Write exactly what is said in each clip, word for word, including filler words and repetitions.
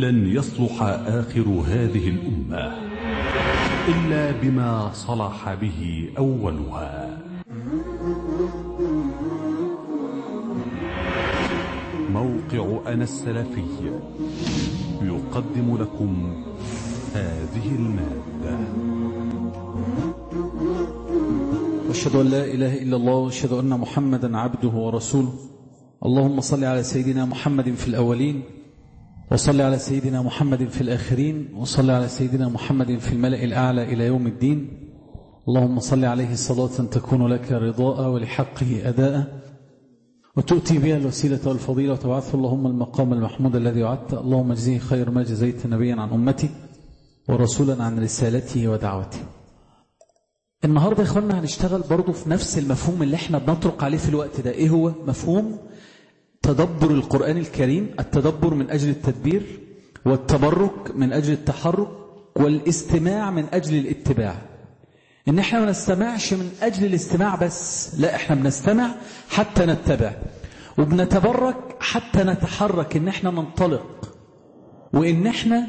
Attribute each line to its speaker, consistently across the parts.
Speaker 1: لن يصلح آخر هذه الأمة إلا بما صلح به أولها. موقع أنا السلفي يقدم لكم هذه المادة.
Speaker 2: واشهد أن لا إله إلا الله واشهد أن محمدا عبده ورسوله. اللهم صل على سيدنا محمد في الأولين، وصل على سيدنا محمد في الآخرين، وصل على سيدنا محمد في الملأ الأعلى إلى يوم الدين. اللهم صل عليه صلاة تكون لك رضاء ولحقه أداء، وتؤتي بها الوسيلة والفضيلة، وتبعثه اللهم المقام المحمود الذي وعدت. اللهم اجزه خير ما جزيت نبيا عن أمتي ورسولا عن رسالته ودعوته. النهاردة يا إخواننا هنشتغل برضو في نفس المفهوم اللي احنا بنطرق عليه في الوقت ده. ايه هو؟ مفهوم تدبر القرآن الكريم، التدبر من أجل التدبير، والتبرك من أجل التحرك، والاستماع من أجل الاتباع. إن احنا ما نستمعش من أجل الاستماع بس، لا، احنا بنستمع حتى نتبع، وبنتبرك حتى نتحرك، إن احنا ننطلق، وإن احنا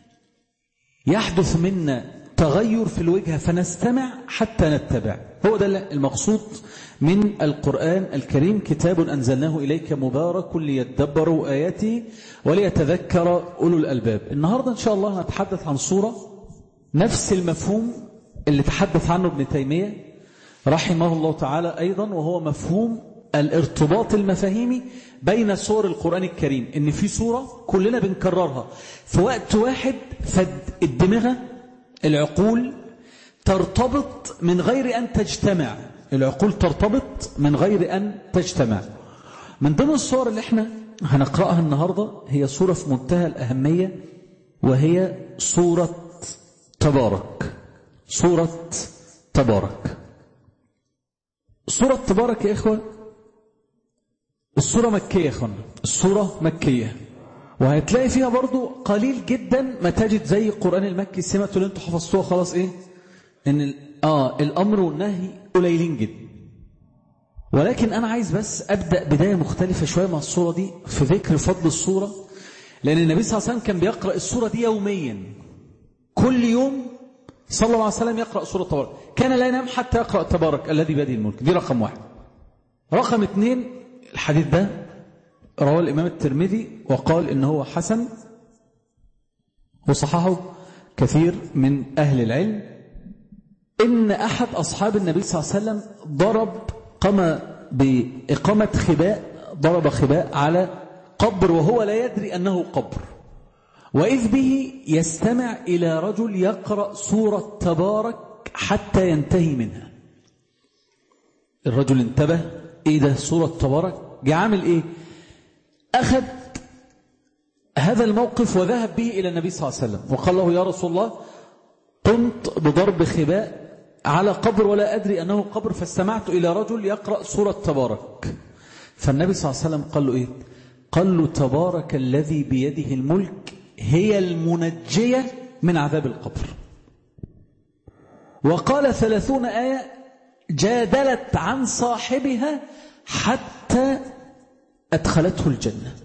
Speaker 2: يحدث منا تغير في الوجهة فنستمع حتى نتبع. هو ده المقصود من القرآن الكريم. كتاب أنزلناه إليك مبارك ليدبروا آياته وليتذكر أولو الألباب. النهاردة إن شاء الله نتحدث عن صورة نفس المفهوم اللي تحدث عنه ابن تيمية رحمه الله تعالى أيضا، وهو مفهوم الارتباط المفاهيمي بين سور القرآن الكريم. إن في صورة كلنا بنكررها في وقت واحد، فالدماغ العقول ترتبط من غير أن تجتمع، العقول ترتبط من غير أن تجتمع. من ضمن الصور اللي احنا هنقرأها النهاردة هي صورة في منتهى الأهمية، وهي صورة تبارك. صورة تبارك صورة تبارك يا إخوة، الصورة مكية يا إخوة، الصورة مكية، وهتلاقي فيها برضو قليل جدا ما تجد زي القرآن المكي. سمعتوا اللي انتوا حفظتوها خلاص ايه؟ ان آه الأمر والنهي قليلين جدا. ولكن أنا عايز بس أبدأ بداية مختلفة شوية مع الصورة دي في ذكر فضل الصورة، لأن النبي صلى الله عليه وسلم كان بيقرأ الصورة دي يوميا، كل يوم صلى الله عليه وسلم يقرأ سورة تبارك، كان لا ينام حتى يقرأ تبارك الذي بيده الملك. دي رقم واحد. رقم اثنين، الحديث ده رواه الإمام الترمذي وقال إنه هو حسن، وصححه كثير من أهل العلم، إن أحد أصحاب النبي صلى الله عليه وسلم ضرب قام بإقامة خباء، ضرب خباء على قبر وهو لا يدري أنه قبر، وإذ به يستمع إلى رجل يقرأ سورة تبارك حتى ينتهي منها. الرجل انتبه، إيه ده سورة تبارك؟ جاء عامل إيه؟ أخذ هذا الموقف وذهب به إلى النبي صلى الله عليه وسلم وقال له: يا رسول الله، قمت بضرب خباء على قبر ولا أدري أنه قبر، فاستمعت إلى رجل يقرأ سورة تبارك. فالنبي صلى الله عليه وسلم قال له إيه؟ قال له: تبارك الذي بيده الملك هي المنجية من عذاب القبر. وقال: ثلاثون آية جادلت عن صاحبها حتى أدخلته الجنة.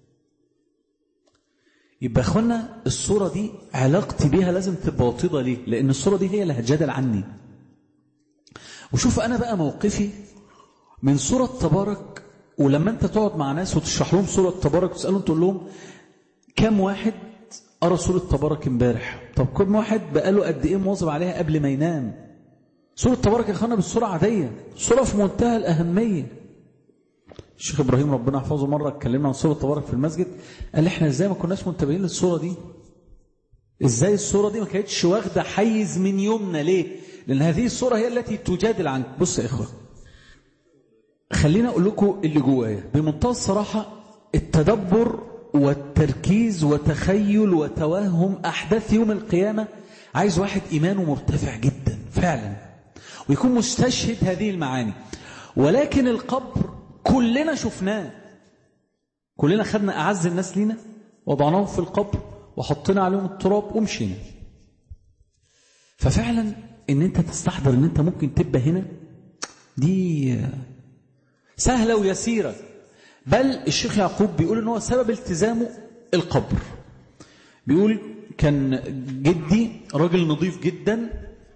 Speaker 2: يبقى أخوانا الصورة دي علاقتي بيها لازم تبقى وطيدة. ليه؟ لأن الصورة دي هي اللي هتجادل عني. وشوف أنا بقى موقفي من سورة تبارك، ولما أنت تقعد مع ناس وتشرح لهم سورة تبارك وتسألهم تقول لهم: كم واحد قرأ سورة تبارك امبارح؟ طب كم واحد بقاله قد إيه مواظب عليها قبل ما ينام؟ سورة تبارك يا أخوانا بالسورة عادية، سورة في منتهى الأهمية. الشيخ إبراهيم ربنا يحفظه مرة اتكلمنا عن سورة تبارك في المسجد، قال احنا ازاي ما كناش منتبهين للسورة دي؟ ازاي السورة دي ما كانتش واخدة حيز من يومنا؟ ليه؟ لأن هذه السورة هي التي تجادل عنك. بص يا إخوة، خلينا أقول لكم اللي جوايا بمنتهى الصراحة. التدبر والتركيز وتخيل وتوهم أحداث يوم القيامة عايز واحد إيمانه مرتفع جدا فعلا، ويكون مستشهد هذه المعاني. ولكن القبر كلنا شفناه، كلنا خدنا أعز الناس لينا وضعناهم في القبر وحطينا عليهم التراب ومشينا. ففعلا ان انت تستحضر ان انت ممكن تبقى هنا دي سهلة ويسيرة. بل الشيخ يعقوب بيقول ان هو سبب التزامه القبر. بيقول كان جدي راجل نظيف جدا،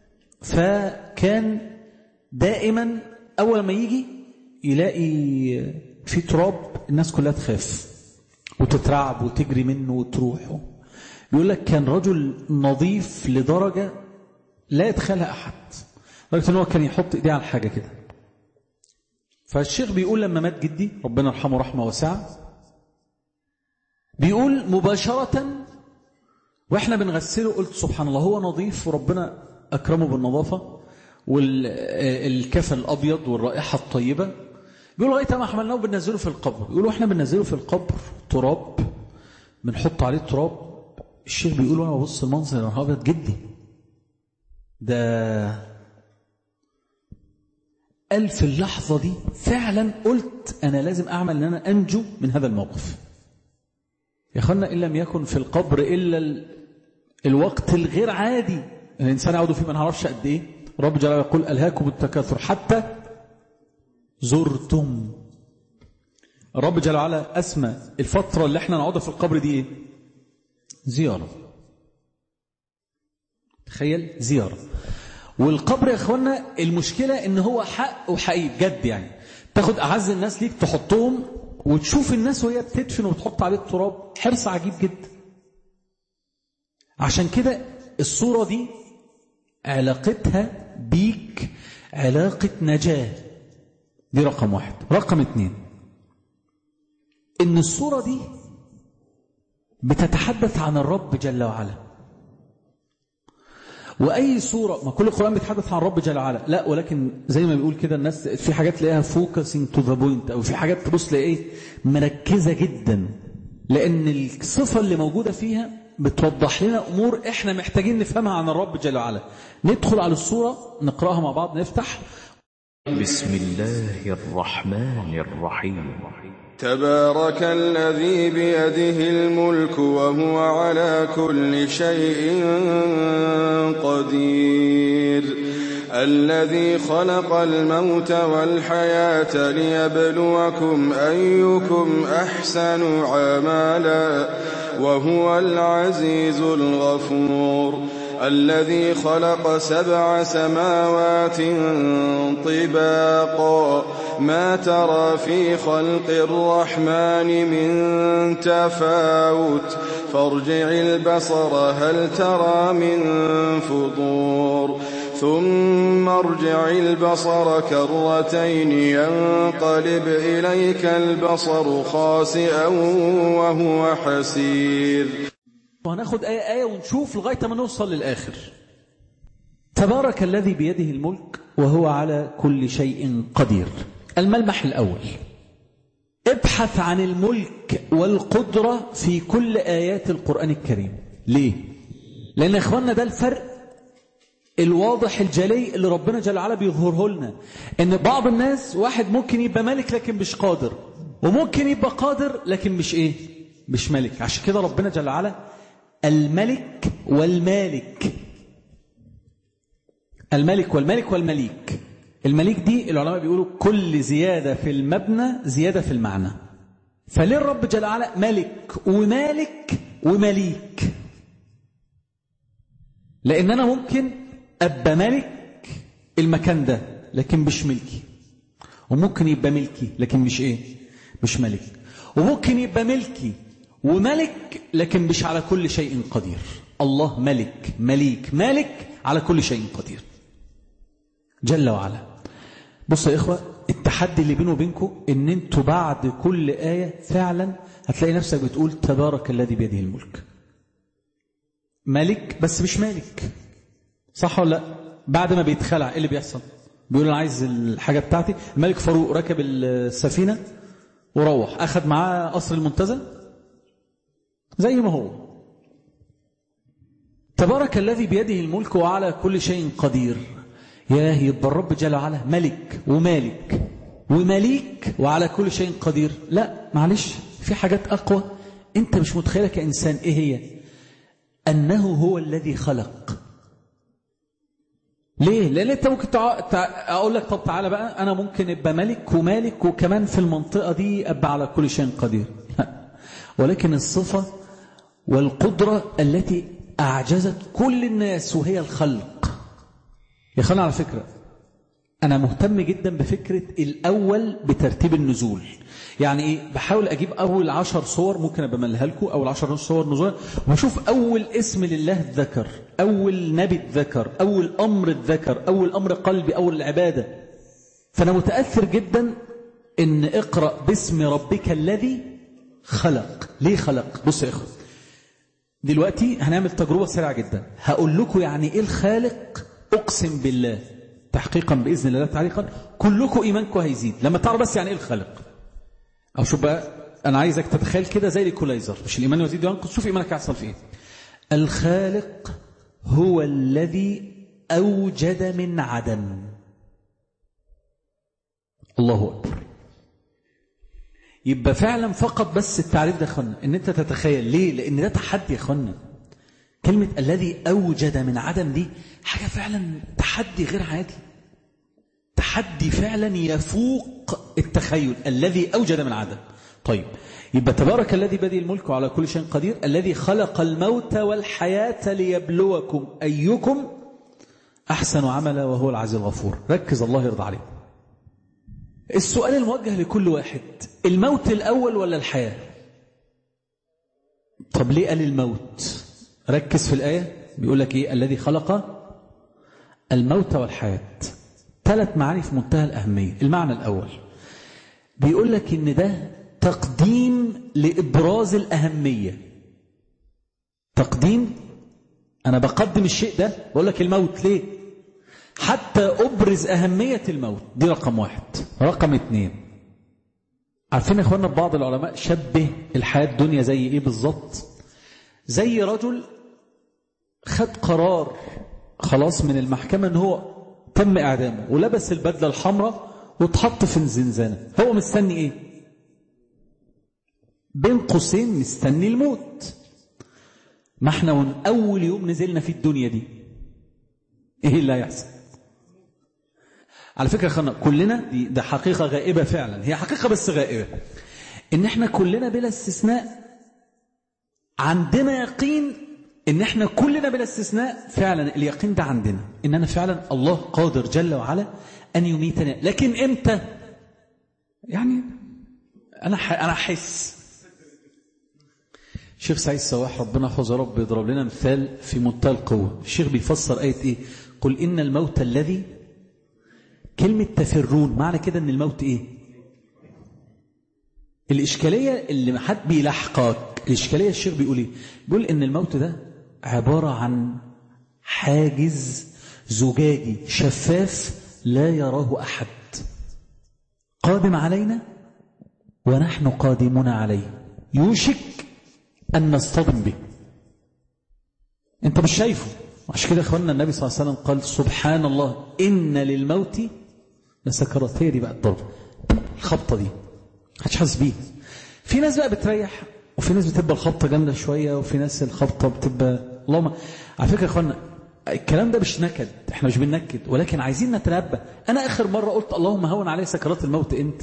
Speaker 2: فكان دائما أول ما يجي يلاقي في تراب الناس كلها تخاف وتترعب وتجري منه وتروح. بيقول لك كان رجل نظيف لدرجة لا يدخلها أحد، لدرجة أنه كان يحط إيديه على الحاجة كده. فالشيخ بيقول لما مات جدي ربنا يرحمه رحمة واسعة، بيقول مباشرة وإحنا بنغسله قلت سبحان الله، هو نظيف وربنا أكرمه بالنظافة والكفن الأبيض والرائحة الطيبة. بيقول لغاية ما حملناه بننزله في القبر. بيقولوا إحنا بننزله في القبر تراب، بنحط عليه تراب. الشيخ بيقول وانا ببص المنظر انا ابيض جدي ده قال في اللحظة دي فعلا قلت أنا لازم أعمل أن أنا أنجو من هذا الموقف. يا أخوانا إن لم يكن في القبر إلا الوقت الغير عادي الإنسان يعود فيه ما نعرفش قد إيه. رب جل وعلا يقول ألهاكم التكاثر حتى زرتم. رب جل وعلا أسمى الفترة اللي احنا نقعدها في القبر دي إيه؟ زيارة. تخيل زيارة. والقبر يا اخوانا المشكلة ان هو حق وحقيقي بجد، يعني تاخد اعز الناس ليك تحطهم وتشوف الناس وهي بتدفن وتحط عليه التراب، حرص عجيب جدا. عشان كده الصورة دي علاقتها بيك علاقة نجاة، دي رقم واحد. رقم اتنين ان الصورة دي بتتحدث عن الرب جل وعلا. وأي صورة، ما كل القرآن بيتحدث عن رب جل وعلا، لا ولكن زي ما بيقول كده الناس في حاجات تلاقيها focusing to the point، أو في حاجات تبص تلاقيه مركزة جدا، لأن الصفة اللي موجودة فيها بتوضح لنا أمور إحنا محتاجين نفهمها عن الرب جل وعلا. ندخل على الصورة نقرأها مع بعض. نفتح.
Speaker 3: بسم الله الرحمن الرحيم.
Speaker 4: تبارك الذي بيده الملك وهو على كل شيء قدير، الذي خلق الموت والحياة ليبلوكم أيكم أحسن عملا وهو العزيز الغفور، الذي خلق سبع سماوات طباقا ما ترى في خلق الرحمن من تفاوت فارجع البصر هل ترى من فطور ثم ارجع البصر كرتين ينقلب إليك البصر خاسئا وهو حسير.
Speaker 2: وهناخد آية آية ونشوف لغاية ما نوصل للآخر. تبارك الذي بيده الملك وهو على كل شيء قدير. الملمح الأول، ابحث عن الملك والقدرة في كل آيات القرآن الكريم. ليه؟ لأن يا إخواننا ده الفرق الواضح الجلي اللي ربنا جل وعلا بيظهره لنا، إن بعض الناس واحد ممكن يبقى ملك لكن مش قادر، وممكن يبقى قادر لكن مش إيه؟ مش ملك. عشان كده ربنا جل وعلا الملك والمالك، الملك والملك والمليك. المليك دي العلماء بيقولوا كل زيادة في المبنى زيادة في المعنى. فليه الرب جل وعلا ملك ومالك ومليك؟ لأن أنا ممكن أبقى ملك المكان ده لكن مش ملكي، وممكن يبقى ملكي لكن مش إيه؟ مش ملك، وممكن يبقى ملكي وملك لكن مش على كل شيء قدير. الله ملك مليك مالك على كل شيء قدير جل وعلا. بصوا يا إخوة، التحدي اللي بينه وبينكم إن أنتوا بعد كل آية فعلا هتلاقي نفسك بتقول تبارك الذي بيده الملك. ملك بس مش مالك، صح ولا لا؟ بعد ما بيتخلع إيه اللي بيحصل؟ بيقول أنا عايز الحاجة بتاعتي. الملك فاروق ركب السفينة وروح أخذ معاه قصر المنتزه زي ما هو. تبارك الذي بيده الملك وعلى كل شيء قدير. يا يبقى الرب جل وعلا ملك ومالك ومليك وعلى كل شيء قدير. لا معلش، في حاجات أقوى أنت مش متخيلة كإنسان. إيه هي؟ أنه هو الذي خلق. ليه؟ لأن أنت ممكن تع... تع... أقول لك طب تعالى بقى أنا ممكن أبقى ملك ومالك وكمان في المنطقة دي أبقى على كل شيء قدير. لا. ولكن الصفة والقدرة التي أعجزت كل الناس وهي الخلق. يا أخوانا على فكرة أنا مهتم جدا بفكرة الأول بترتيب النزول. يعني إيه؟ بحاول أجيب أول عشر صور ممكن أبملها لكم، أول عشر صور نزول، وأشوف أول اسم لله ذكر، أول نبي ذكر، أول أمر ذكر، أول أمر قلبي، أول العبادة. فأنا متأثر جدا إن اقرأ باسم ربك الذي خلق. ليه خلق؟ بص يا إخوة، دلوقتي هنعمل تجربة سريعة جدا، هقول لكم يعني إيه الخالق. أقسم بالله تحقيقا بإذن الله تعالى كلكم إيمانكم هيزيد لما تعرف بس يعني إيه الخالق. أو شوف بقى، أنا عايزك تتخيل كده زي الإيكولايزر، مش الإيمان يزيد وينقص، شوف إيمانك هيحصل في إيه. الخالق هو الذي أوجد من عدم. الله أكبر. يبقى فعلا فقط بس التعريف ده خلنا ان انت تتخيل. ليه؟ لان ده تحدي يا خلنا. كلمة الذي أوجد من عدم دي حاجة فعلا تحدي غير عادي، تحدي فعلا يفوق التخيل. الذي أوجد من عدم. طيب يبقى تبارك الذي بيده الملك وعلى كل شيء قدير، الذي خلق الموت والحياة ليبلوكم أيكم أحسن عملا وهو العزيز الغفور. ركز الله يرضى عليك. السؤال الموجه لكل واحد، الموت الأول ولا الحياة؟ طب ليه قال الموت؟ ركز في الآية، بيقول لك إيه؟ الذي خلق الموت والحياة. ثلاث معاني في منتهى الأهمية. المعنى الأول بيقول لك إن ده تقديم لإبراز الأهمية. تقديم، أنا بقدم الشيء ده، بقول لك الموت ليه؟ حتى أبرز أهمية الموت. دي رقم واحد. رقم اتنين، عارفين يا إخوانا بعض العلماء شبه الحياة الدنيا زي إيه بالظبط؟ زي رجل خد قرار خلاص من المحكمة ان هو تم اعدامه، ولبس البدلة الحمراء واتحط في الزنزانة. هو مستني ايه؟ بين قوسين مستني الموت. ما احنا من اول يوم نزلنا في الدنيا دي ايه اللي هيحصل؟ على فكرة خلنا كلنا، دي ده حقيقة غائبة فعلا، هي حقيقة بس غائبة، ان احنا كلنا بلا استثناء عندنا يقين ان احنا كلنا بلا استثناء فعلا اليقين ده عندنا، ان انا فعلا الله قادر جل وعلا ان يميتني. لكن امتى؟ يعني انا انا احس. الشيخ سعيد السواح ربنا يحفظه يا رب يضرب لنا مثال في منتهى القوه. الشيخ بيفسر ايه ايه؟ قل ان الموت الذي، كلمه تفرون معنى كده ان الموت ايه؟ الاشكاليه اللي ما حد بيلاحقك. الاشكاليه الشيخ بيقول ايه؟ بيقول ان الموت ده عباره عن حاجز زجاجي شفاف لا يراه احد، قادم علينا ونحن قادمون عليه، يوشك ان نصطدم به. انت مش شايفه. عشان كده اخواننا النبي صلى الله عليه وسلم قال سبحان الله ان للموت لسكرات. هي دي بقى الضرب، الخبطه دي محدش حاسس بيها. في ناس بقى بتريح، وفي ناس بتبقى الخبطه جامده شويه، وفي ناس الخبطه بتبقى اللهم. على فكره يا اخوانا الكلام ده مش نكد، احنا مش بننكد، ولكن عايزين نتنبه. انا اخر مره قلت اللهم هون علي سكرات الموت امتى؟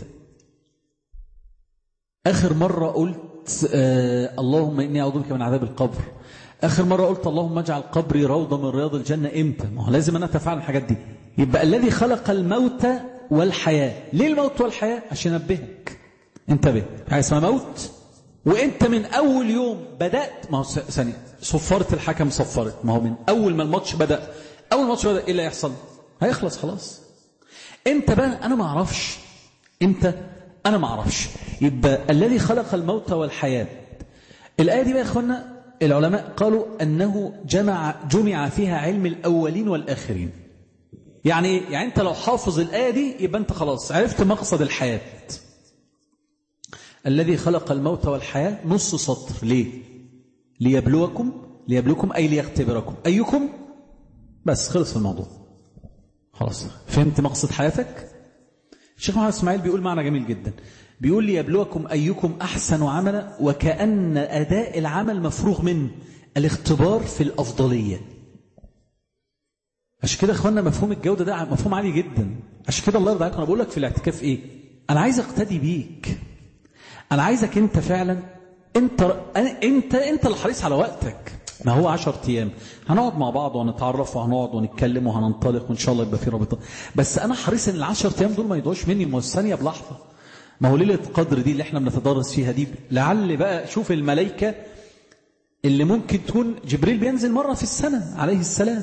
Speaker 2: اخر مره قلت آه اللهم اني اعوذ بك من عذاب القبر. اخر مره قلت اللهم اجعل قبري روضه من رياض الجنه امتى؟ ما هو لازم انا اتفعل الحاجات دي. يبقى الذي خلق الموت والحياه. ليه الموت والحياه؟ عشان انبهك، انتبه، حاجه اسمها موت. وانت من اول يوم بدات، ما هو ثانيه صفاره الحكم صفرت، ما هو من اول ما الماتش بدا، اول ماتش بدا ايه اللي هيحصل؟ هيخلص خلاص. انت بقى انا ما اعرفش انت، انا ما اعرفش. يبقى الذي خلق الموت والحياه. الايه دي بقى يا اخوانا العلماء قالوا انه جمع جمع فيها علم الاولين والاخرين. يعني ايه؟ يعني انت لو حافظ الايه دي يبقى انت خلاص عرفت مقصد الحياه. الذي خلق الموت والحياة نص سطر. ليه؟ ليبلوكم، ليبلوكم أي ليختبركم أيكم. بس خلص الموضوع خلاص. فهمت مقصد حياتك؟ الشيخ محمد اسماعيل بيقول معنى جميل جدا، بيقول ليبلوكم أيكم أحسن عملا، وكأن أداء العمل مفروغ منه، الاختبار في الأفضلية. عشان كده اخوانا مفهوم الجودة ده مفهوم عالي جدا. عشان كده الله يرضى عليكم انا بقول لك في الاعتكاف ايه؟ انا عايز اقتدي بيك، انا عايزك انت فعلا انت انت انت اللي حريص على وقتك. ما هو عشر ايام هنقعد مع بعض ونتعرف وهنقعد ونتكلم وهننطلق وان شاء الله يبقى في رابطه، بس انا حريص ان العشر ايام دول ما يضيعوش مني، ما هو ثانيه بلحظه. ما هو ليله قدر دي اللي احنا بنتدرس فيها دي، لعل بقى شوف الملائكه اللي ممكن تكون جبريل بينزل مره في السنه عليه السلام.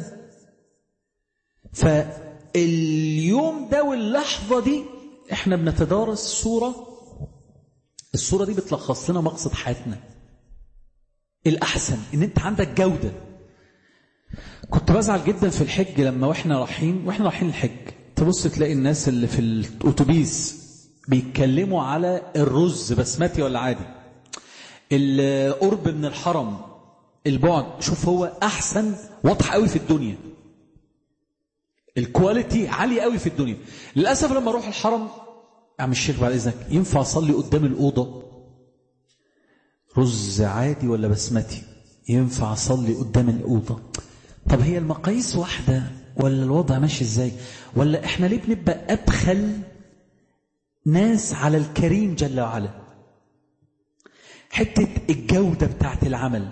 Speaker 2: فاليوم ده واللحظه دي احنا بنتدارس صوره، الصوره دي بتلخص لنا مقصد حياتنا. الأحسن إن أنت عندك جودة. كنت بزعل جدا في الحج لما وإحنا رايحين وإحنا رايحين الحج تبص تلاقي الناس اللي في الأوتوبيس بيتكلموا على الرز بسمتي ولا عادي، القرب من الحرم، البعد. شوف هو أحسن واضح قوي في الدنيا، الكواليتي عالية قوي في الدنيا. للأسف لما أروح الحرم عم الشيخ بعد إذنك ينفع أصلي قدام الأوضة رز عادي ولا بسمتي؟ ينفع أصلي قدام الأوضة؟ طب هي المقاييس واحدة ولا الوضع ماشي إزاي؟ ولا إحنا ليه بنبقى أبخل ناس على الكريم جل وعلا؟ حتة الجودة بتاعت العمل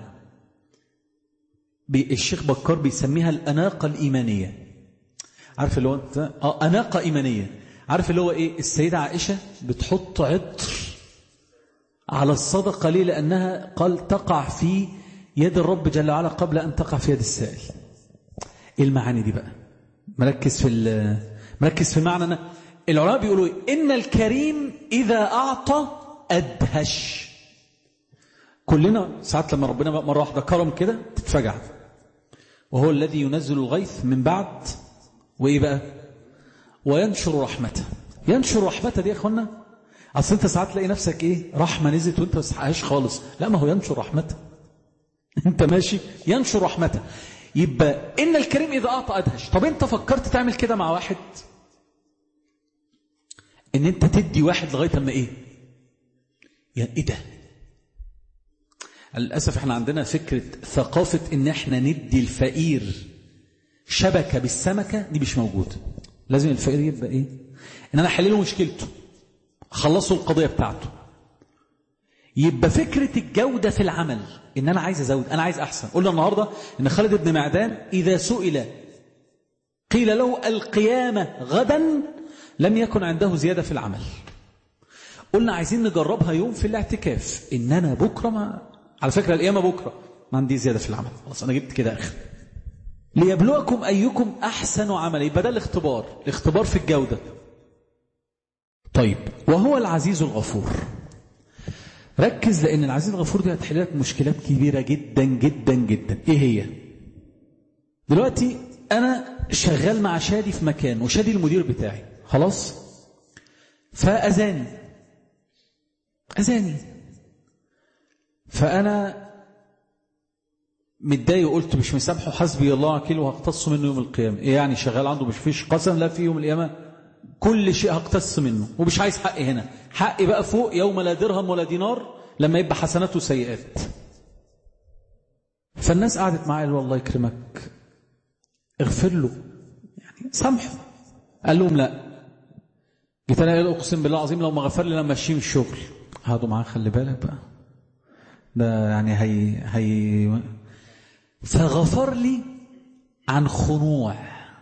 Speaker 2: الشيخ بكار بيسميها الأناقة الإيمانية. عارف اللي هو أنت؟ آه أناقة إيمانية. عارف اللي هو إيه؟ السيدة عائشة بتحط عطر على الصدقة ليه؟ لأنها قال تقع في يد الرب جل وعلا قبل أن تقع في يد السائل. إيه المعاني دي بقى؟ مركز في مركز في المعنى. أنا العلماء بيقولوا إن الكريم إذا أعطى أدهش. كلنا ساعات لما ربنا مرة واحدة كرم كده تتفجع، وهو الذي ينزل الغيث من بعد وإيه بقى؟ وينشر رحمته. ينشر رحمته دي يا أخوانا، أصل أنت ساعات تلاقي نفسك إيه؟ رحمة نزلت وأنت ما تسحقهاش خالص. لا، ما هو ينشر رحمته. أنت ماشي ينشر رحمته. يبقى إن الكريم إذا أعطى أدهش. طب أنت فكرت تعمل كده مع واحد؟ إن أنت تدي واحد لغاية أما إيه؟ يعني إيه ده؟ للأسف إحنا عندنا فكرة ثقافة إن إحنا ندي الفقير شبكة بالسمكة، دي مش موجودة. لازم الفقير يبقى إيه؟ إن أنا أحلله مشكلته، خلصوا القضية بتاعته. يبقى فكرة الجودة في العمل إن أنا عايز أزود، أنا عايز أحسن. قلنا النهاردة إن خالد بن معدان إذا سئل قيل له القيامة غدا لم يكن عنده زيادة في العمل. قلنا عايزين نجربها يوم في الاعتكاف، إن أنا بكرة ما على فكرة القيامة بكرة ما عندي زيادة في العمل، خلاص أنا جبت كده آخر. ليبلوكم أيكم أحسن عملا. يبقى ده الاختبار، الاختبار في الجودة. طيب، وهو العزيز الغفور. ركز، لأن العزيز الغفور دي هتحل لك مشكلات كبيرة جدا جدا جدا. إيه هي؟ دلوقتي أنا شغال مع شادي في مكان، وشادي المدير بتاعي، خلاص؟ فأذاني أذاني فأنا متضايق وقلت مش مسامحه، حسبي الله وكيله وهقتص منه يوم القيامة. إيه يعني شغال عنده مش فيش قسم؟ لا، في يوم القيامة كل شيء هقتص منه، ومش عايز حقي هنا. حقي بقى فوق، يوم لا درهم ولا دينار، لما يبقى حسناته سيئات. فالناس قعدت معايا، قالوا الله يكرمك اغفر له، يعني سامحه. قال لهم لا. جيت انا قال اقسم بالله العظيم لو ما غفر لي لما امشيه من الشغل. قعدوا معاه، خلي بالك بقى ده يعني هي هي فغفر لي عن خنوع،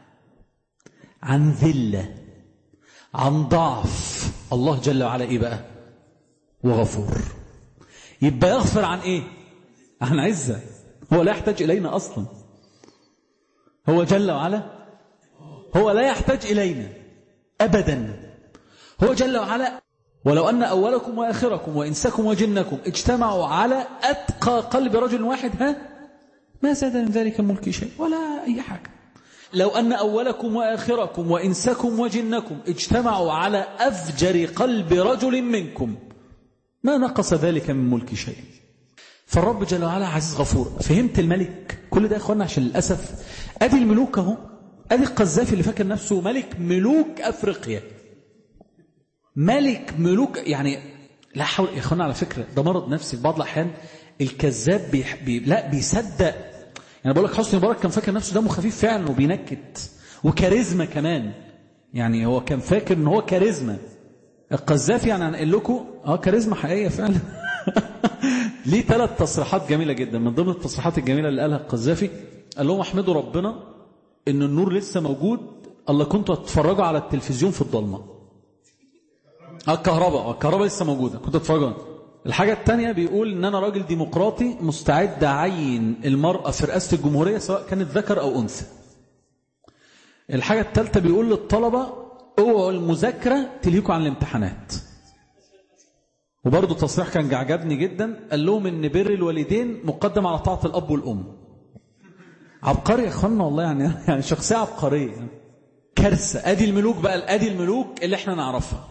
Speaker 2: عن ذله، عن ضعف. الله جل وعلا ايه بقى؟ وغفور. يبقى يغفر عن ايه؟ عن عزة. هو لا يحتاج الينا اصلا، هو جل وعلا هو لا يحتاج الينا ابدا. هو جل وعلا ولو ان اولكم واخركم وانسكم وجنكم اجتمعوا على اتقى قلب رجل واحد ها ما زاد من ذلك ملك شيء ولا اي حاجه. لو أن أولكم وآخركم وإنسكم وجنكم اجتمعوا على أفجر قلب رجل منكم ما نقص ذلك من ملك شيء. فالرب جل وعلا عزيز غفور. فهمت الملك؟ كل ده يا أخوانا عشان للأسف أدي الملوك اهو، أدي القذافي اللي فاكر نفسه ملك ملوك أفريقيا، ملك ملوك يعني. لا حول يا أخوانا، على فكرة ده مرض نفسي في بعض الأحيان. الكذاب بي... بي... لا بيصدق. يعني بقول لك حسني مبارك كان فاكر نفسه دمه خفيف فعلا وبينكت وكاريزما كمان. يعني هو كان فاكر ان هو كاريزما. القذافي يعني هنقول لكم اه كاريزما حقيقيه فعلا. ليه ثلاث تصريحات جميلة جدا. من ضمن التصريحات الجميلة اللي قالها القذافي، قال لهم احمدوا ربنا ان النور لسه موجود، الله كنتوا تتفرجوا على التلفزيون في الضلمة. الكهرباء الكهرباء لسه موجودة، كنتوا تتفرجوا. الحاجة الثانية بيقول ان انا راجل ديمقراطي مستعد اعين المرأة في رئاسة الجمهورية سواء كانت ذكر او انثى. الحاجة الثالثة بيقول للطلبة اوعوا المذاكرة تلهيكوا عن الامتحانات. وبرضه تصريح كان عجبني جدا، قال لهم ان بر الوالدين مقدم على طاعة الاب والام. عبقري يا اخوانا والله، يعني يعني شخصية عبقرية. كارثة. ادي الملوك بقى، ادي الملوك اللي احنا نعرفها.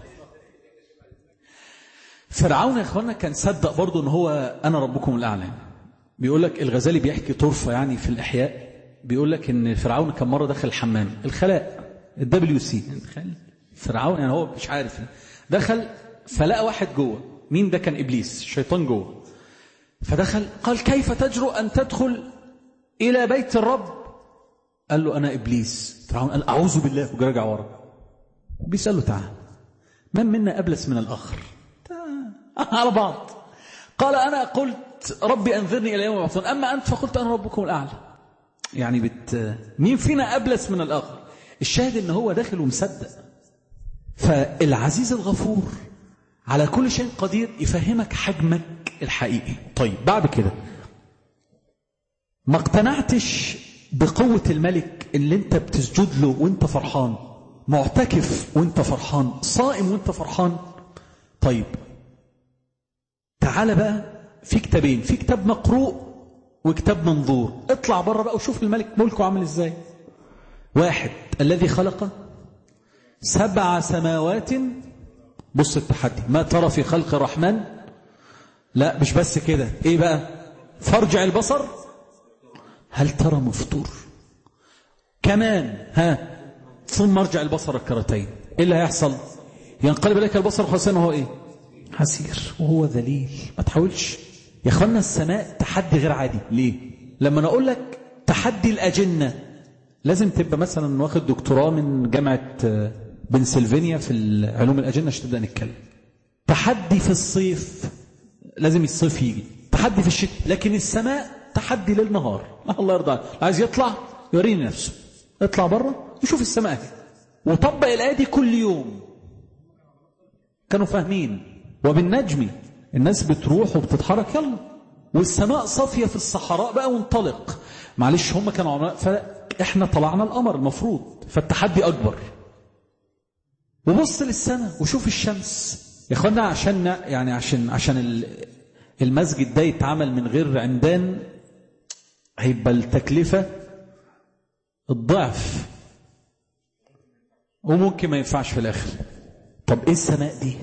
Speaker 2: فرعون يا اخوانا كان صدق برضه ان هو انا ربكم الاعلى. بيقول لك الغزالي بيحكي طرفة يعني في الاحياء، بيقول لك ان فرعون كان مرة دخل الحمام الخلاء الدبليو سي، فرعون يعني هو مش عارف، دخل فلقى واحد جوه. مين ده؟ كان ابليس، شيطان جوه. فدخل قال كيف تجرؤ ان تدخل الى بيت الرب؟ قال له انا ابليس. فرعون قال اعوذ بالله ورجع ورا. ابليس قال له تعال، من منا ابلس من الاخر؟ على بعض. قال انا قلت ربي انذرني الى يوم يبعثون، اما انت فقلت انا ربكم الاعلى. يعني بت مين فينا ابلس من الاخر؟ الشاهد ان هو داخل ومصدق. فالعزيز الغفور على كل شيء قدير يفهمك حجمك الحقيقي. طيب بعد كده ما اقتنعتش بقوة الملك اللي انت بتسجد له وانت فرحان، معتكف وانت فرحان، صائم وانت فرحان. طيب تعال بقى في كتابين، في كتاب مقروء وكتاب منظور. اطلع بره بقى وشوف الملك ملكه عامل ازاي. واحد الذي خلق سبع سماوات. بص التحدي، ما ترى في خلق الرحمن. لا مش بس كده، ايه بقى؟ فارجع البصر هل ترى مفطور. كمان ها ثم ارجع البصر الكرتين. ايه اللي هيحصل؟ ينقلب اليك البصر خاسئا وهو ايه؟ حسير وهو ذليل. ما تحاولش يا اخوانا. السماء تحدي غير عادي. ليه؟ لما انا اقول لك تحدي الاجنه، لازم تبقى مثلا واخد دكتوراه من جامعه بنسلفانيا في علوم الاجنه عشان تبدا نتكلم. تحدي في الصيف لازم الصيف يجي، تحدي في الشتاء. لكن السماء تحدي للنهار. الله يرضى عليك، عايز يطلع يوريني نفسه، اطلع بره وشوف السماء اهي، وطبق الايه دي كل يوم. كانوا فاهمين. وبالنجم الناس بتروح وبتتحرك، يلا. والسماء صافيه في الصحراء بقى وانطلق. معلش هم كانوا عملاء، فاحنا طلعنا القمر المفروض، فالتحدي اكبر. وبص للسماء وشوف الشمس يا اخوانا. عشان يعني عشان عشان المسجد ده يتعمل من غير عمدان هيبقى التكلفة الضعف، وممكن ما ينفعش في الآخر. طب ايه السماء دي؟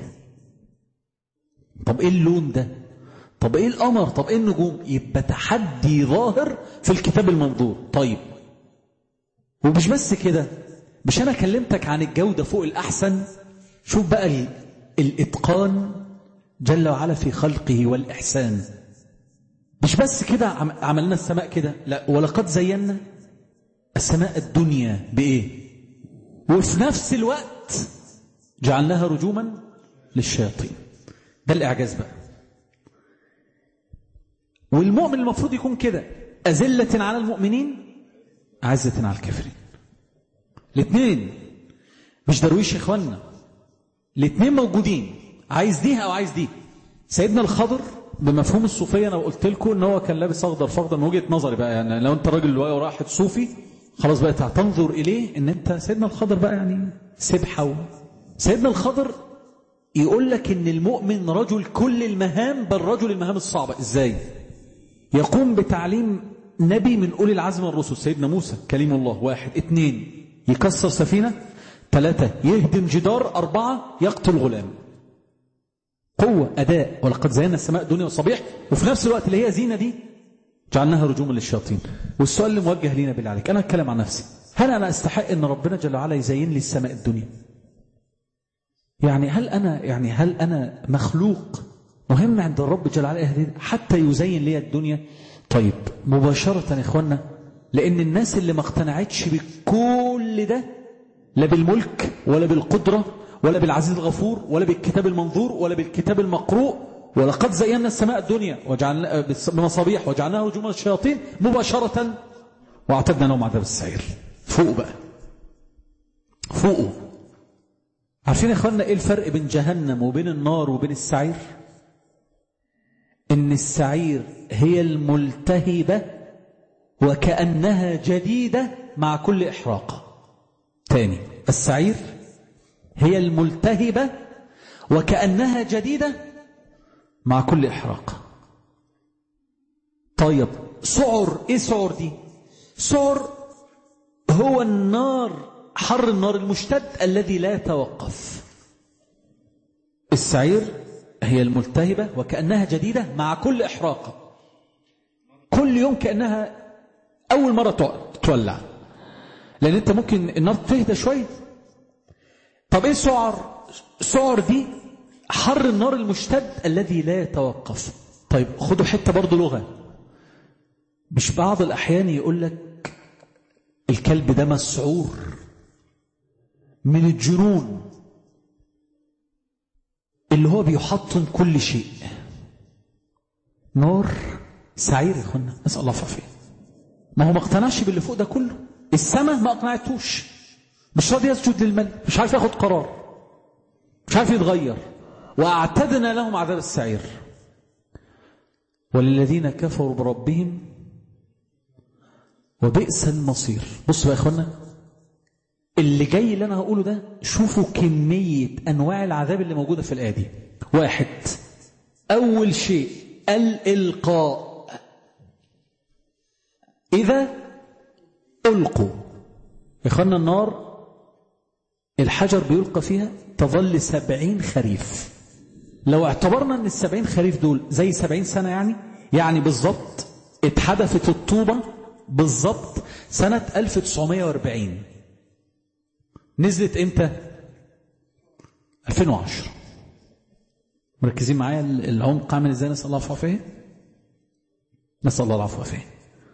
Speaker 2: طب ايه اللون ده؟ طب ايه القمر؟ طب ايه النجوم؟ يبقى تحدي ظاهر في الكتاب المنظور. طيب ومش بس كده، مش انا كلمتك عن الجودة فوق الأحسن؟ شوف بقى الإتقان جل وعلا في خلقه والإحسان. مش بس كده عملنا السماء كده، لا، ولقد زينا السماء الدنيا بإيه؟ وفي نفس الوقت جعلناها رجوما للشياطين. ده الإعجاز بقى. والمؤمن المفروض يكون كده، أذلة على المؤمنين عزة على الكافرين. الاثنين مش درويش يا اخوانا، الاثنين موجودين، عايز دي او عايز دي. سيدنا الخضر بمفهوم الصوفيه، انا قلت لكم ان هو كان لابس اخضر فاخضر من وجهه نظري بقى، يعني لو انت راجل واحد صوفي خلاص بقى تنظر اليه ان انت سيدنا الخضر بقى يعني سبحه. سيدنا الخضر يقول لك ان المؤمن رجل كل المهام، بل رجل المهام الصعبه. ازاي؟ يقوم بتعليم نبي من اولي العزم من الرسل، سيدنا موسى كليم الله. واحد. اثنين يكسر سفينه. ثلاثة يهدم جدار. أربعة يقتل غلام. قوة، أداء. ولقد زينا السماء الدنيا والصبيح. وفي نفس الوقت اللي هي زينة دي جعلناها رجوما للشياطين. والسؤال اللي موجه لينا بالله عليك، أنا أتكلم عن نفسي، هل أنا أستحق أن ربنا جل وعلا يزين لي السماء الدنيا؟ يعني هل أنا يعني هل أنا مخلوق مهم عند الرب جل وعلا حتى يزين لي الدنيا؟ طيب مباشرة يا إخوانا، لأن الناس اللي ما اقتنعتش بكل ده، لا بالملك ولا بالقدرة ولا بالعزيز الغفور ولا بالكتاب المنظور ولا بالكتاب المقروء، ولقد زينا السماء الدنيا وجعلنا بمصابيح وجعلناها رجوما للشياطين مباشرة واعتدنا لهم عذاب السعير. فوقوا بقى، فوقوا. عارفين يا اخوانا ايه الفرق بين جهنم وبين النار وبين السعير؟ ان السعير هي الملتهبة وكأنها جديدة مع كل إحراقة. تاني، السعير هي الملتهبة وكأنها جديدة مع كل إحراقة. طيب سعر، ايه سعر دي؟ سعر هو النار، حر النار المشتد الذي لا يتوقف. السعير هي الملتهبة وكأنها جديدة مع كل إحراقة، كل يوم كأنها أول مرة تولع، لأن أنت ممكن النار تهدى شوية. طب إيه سعر؟ سعر دي حر النار المشتد الذي لا يتوقف. طيب خدوا حتة برضو لغة. مش بعض الأحيان يقول لك الكلب ده مسعور من الجنون، اللي هو بيحطم كل شيء. نار سعير يا اخوانا، نسأل الله العافية. ما هو ما اقتنعش باللي فوق ده كله، السماء ما اقنعتوش، مش راضي يسجد للملك، مش عارف ياخد قرار، مش عارف يتغير. واعتدنا لهم عذاب السعير. وللذين كفروا بربهم وبئس المصير. بصوا يا اخوانا اللي جاي اللي انا هقوله ده، شوفوا كمية انواع العذاب اللي موجودة في الآية دي. واحد، اول شيء الإلقاء. إذا ألقوا يا اخوانا النار الحجر بيلقى فيها تظل سبعين خريف. لو اعتبرنا ان السبعين خريف دول زي سبعين سنة، يعني يعني بالضبط اتحدثت الطوبة بالضبط سنة ألف وتسعمائة وأربعين. نزلت امتى؟ ألفين وعشرة. مركزين معايا العمق عامل ازاي؟ نسأل الله العفو والعافية. نسأل الله العفو والعافية.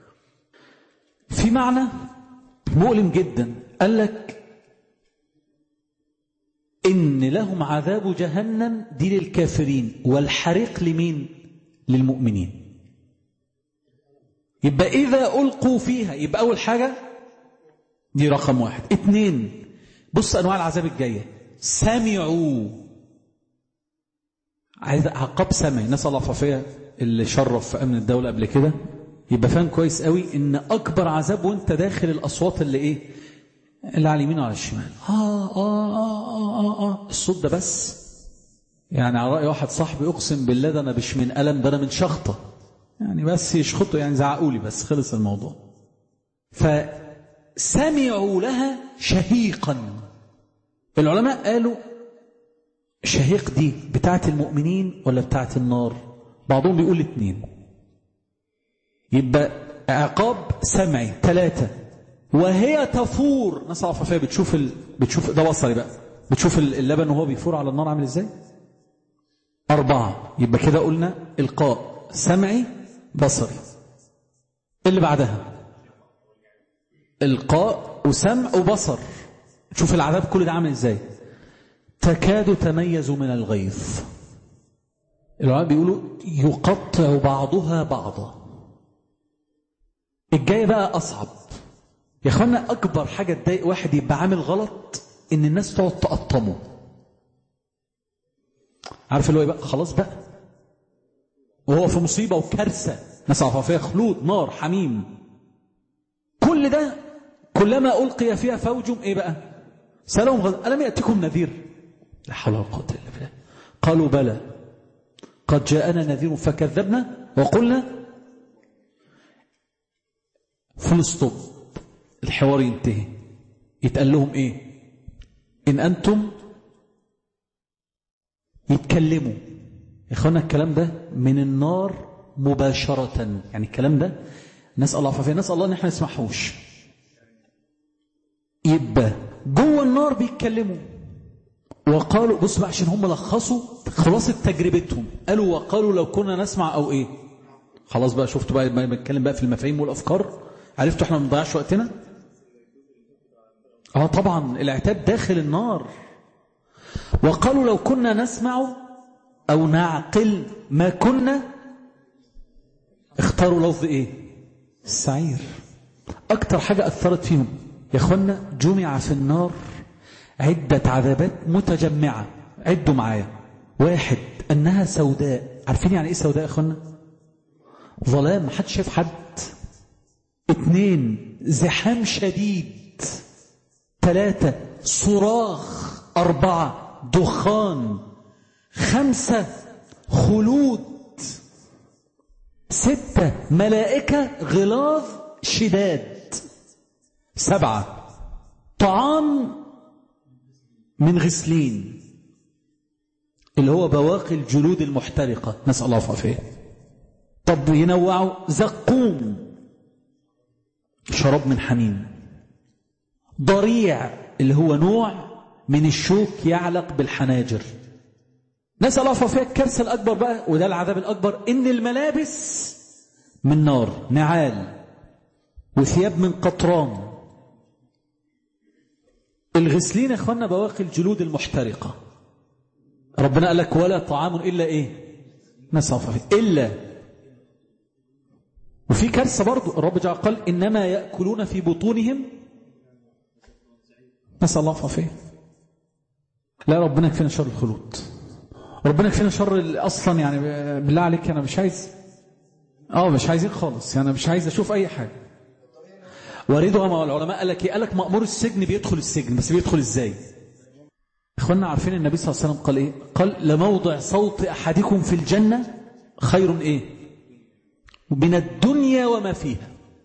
Speaker 2: في معنى مؤلم جدا، قال لك إن لهم عذاب جهنم دي للكافرين، والحريق لمين؟ للمؤمنين. يبقى إذا ألقوا فيها، يبقى أول حاجة دي رقم واحد. اتنين، بص أنواع العذاب الجاية. سمعوا، عايز عقاب سمعي. نسأل الله العافية. اللي شرف في أمن الدولة قبل كده يبقى فاهم كويس قوي إن أكبر عذاب وانت داخل الأصوات اللي إيه، اللي على اليمين وعلى الشمال. آه آه آه آه آه الصوت ده بس، يعني على رأي واحد صاحبي أقسم بالله ده أنا مش من ألم، ده أنا من شخطة، يعني بس يشخطوا، يعني زعقوا لي بس خلص الموضوع. فسمعوا لها شهيقا. العلماء قالوا شهيق دي بتاعت المؤمنين ولا بتاعت النار؟ بعضهم بيقول الاثنين. يبقى عقاب سمعي. ثلاثة، وهي تفور. نسأل الله العافية. بتشوف ال... بتشوف ده بصري بقى، بتشوف اللبن وهو بيفور على النار عامل ازاي. أربعة، يبقى كده قلنا إلقاء سمعي بصري. اللي بعدها إلقاء وسمع وبصر. شوف العذاب كل ده عامل ازاي. تكاد تميز من الغيظ. العلماء بيقولوا يقطع بعضها بعضا. الجاي بقى أصعب يا اخوانا. أكبر حاجة تضايق واحد يبقى عامل غلط إن الناس تقعد تقطمه. عارف اللي هو يبقى خلاص بقى وهو في مصيبة وكارثة، نسأل الله العافية، خلود نار حميم. كل ده كلما ألقي فيها فوج إيه بقى؟ سألهم غد ألم يأتكم نذير؟ لا حول ولا قوة إلا بالله. قالوا بلى قد جاءنا نذير فكذبنا وقلنا. فول ستوب. الحوار ينتهي. يتقال لهم إيه؟ إن أنتم يتكلموا. يا إخوانا الكلام ده من النار مباشرة، يعني الكلام ده نسأل الله العافية، نسأل الله إن احنا نسمعهوش. يبقى جوه النار بيتكلموا وقالوا، بص بقى عشان هم لخصوا خلاصة تجربتهم، قالوا وقالوا لو كنا نسمع أو إيه. خلاص بقى شفتوا بقى بنتكلم بقى في المفاهيم والأفكار. عرفتوا احنا ما بنضيعش وقتنا. اه طبعا العتاب داخل النار. وقالوا لو كنا نسمع أو نعقل ما كنا. اختاروا لفظ إيه؟ السعير. أكتر حاجة أثرت فيهم يا أخوانا جمع في النار عدة عذابات متجمعة. عدوا معايا. واحد أنها سوداء. عارفين يعني إيه سوداء يا أخوانا؟ ظلام، محد شايف حد. اثنين زحام شديد. ثلاثة صراخ. أربعة دخان. خمسة خلود. ستة ملائكة غلاظ شداد. سبعة طعام من غسلين اللي هو بواقي الجلود المحترقة، نسأل الله العافية. طب ينوعوا زقوم شراب من حميم. ضريع اللي هو نوع من الشوك يعلق بالحناجر. نسأل الله العافية. الكارثة الأكبر بقى وده العذاب الأكبر إن الملابس من نار، نعال وثياب من قطران. الغسلين يا اخوانا بواقي الجلود المحترقة. ربنا قال لك ولا طعام إلا إيه؟ نسأل الله العافية. إلا. وفي كارثة برضو الرب جعل قال إنما يأكلون في بطونهم. نسأل الله العافية. لا ربنا يكفينا شر الخلود. ربنا يكفينا شر اصلا يعني بالله عليك انا مش عايز اه مش عايزين خالص يعني. انا مش عايز اشوف اي حاجه. واريدوا ما العلماء قال لك ايه؟ قال لك مأمور السجن بيدخل السجن بس بيدخل ازاي؟ اخوانا عارفين النبي صلى الله عليه وسلم قال ايه؟ قال لموضع صوت احدكم في الجنه خير ايه؟ من الدنيا وما فيها.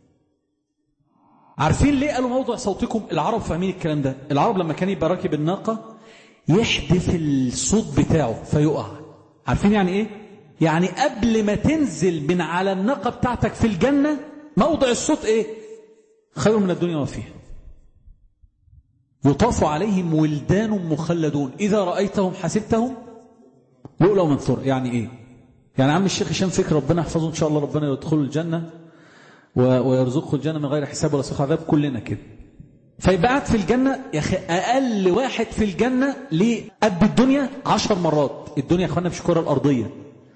Speaker 2: عارفين ليه قالوا موضع صوتكم؟ العرب فاهمين الكلام ده. العرب لما كان يبقى راكب الناقه يحدث الصوت بتاعه فيقع. عارفين يعني ايه؟ يعني قبل ما تنزل من على الناقة بتاعتك في الجنة موضع الصوت ايه؟ خير من الدنيا وفيها. يطاف عليهم ولدان مخلدون إذا رأيتهم حسبتهم لؤلؤا منثورا. يعني ايه؟ يعني عم الشيخ هشام فكر ربنا يحفظه ان شاء الله، ربنا يدخله الجنة ويرزقه الجنة من غير حساب ولا سوء عذاب. كلنا كده. فيبقى قاعد في الجنة يا أخي أقل واحد في الجنة ليه قد الدنيا عشر مرات. الدنيا يا أخوانا مش الكرة الأرضية،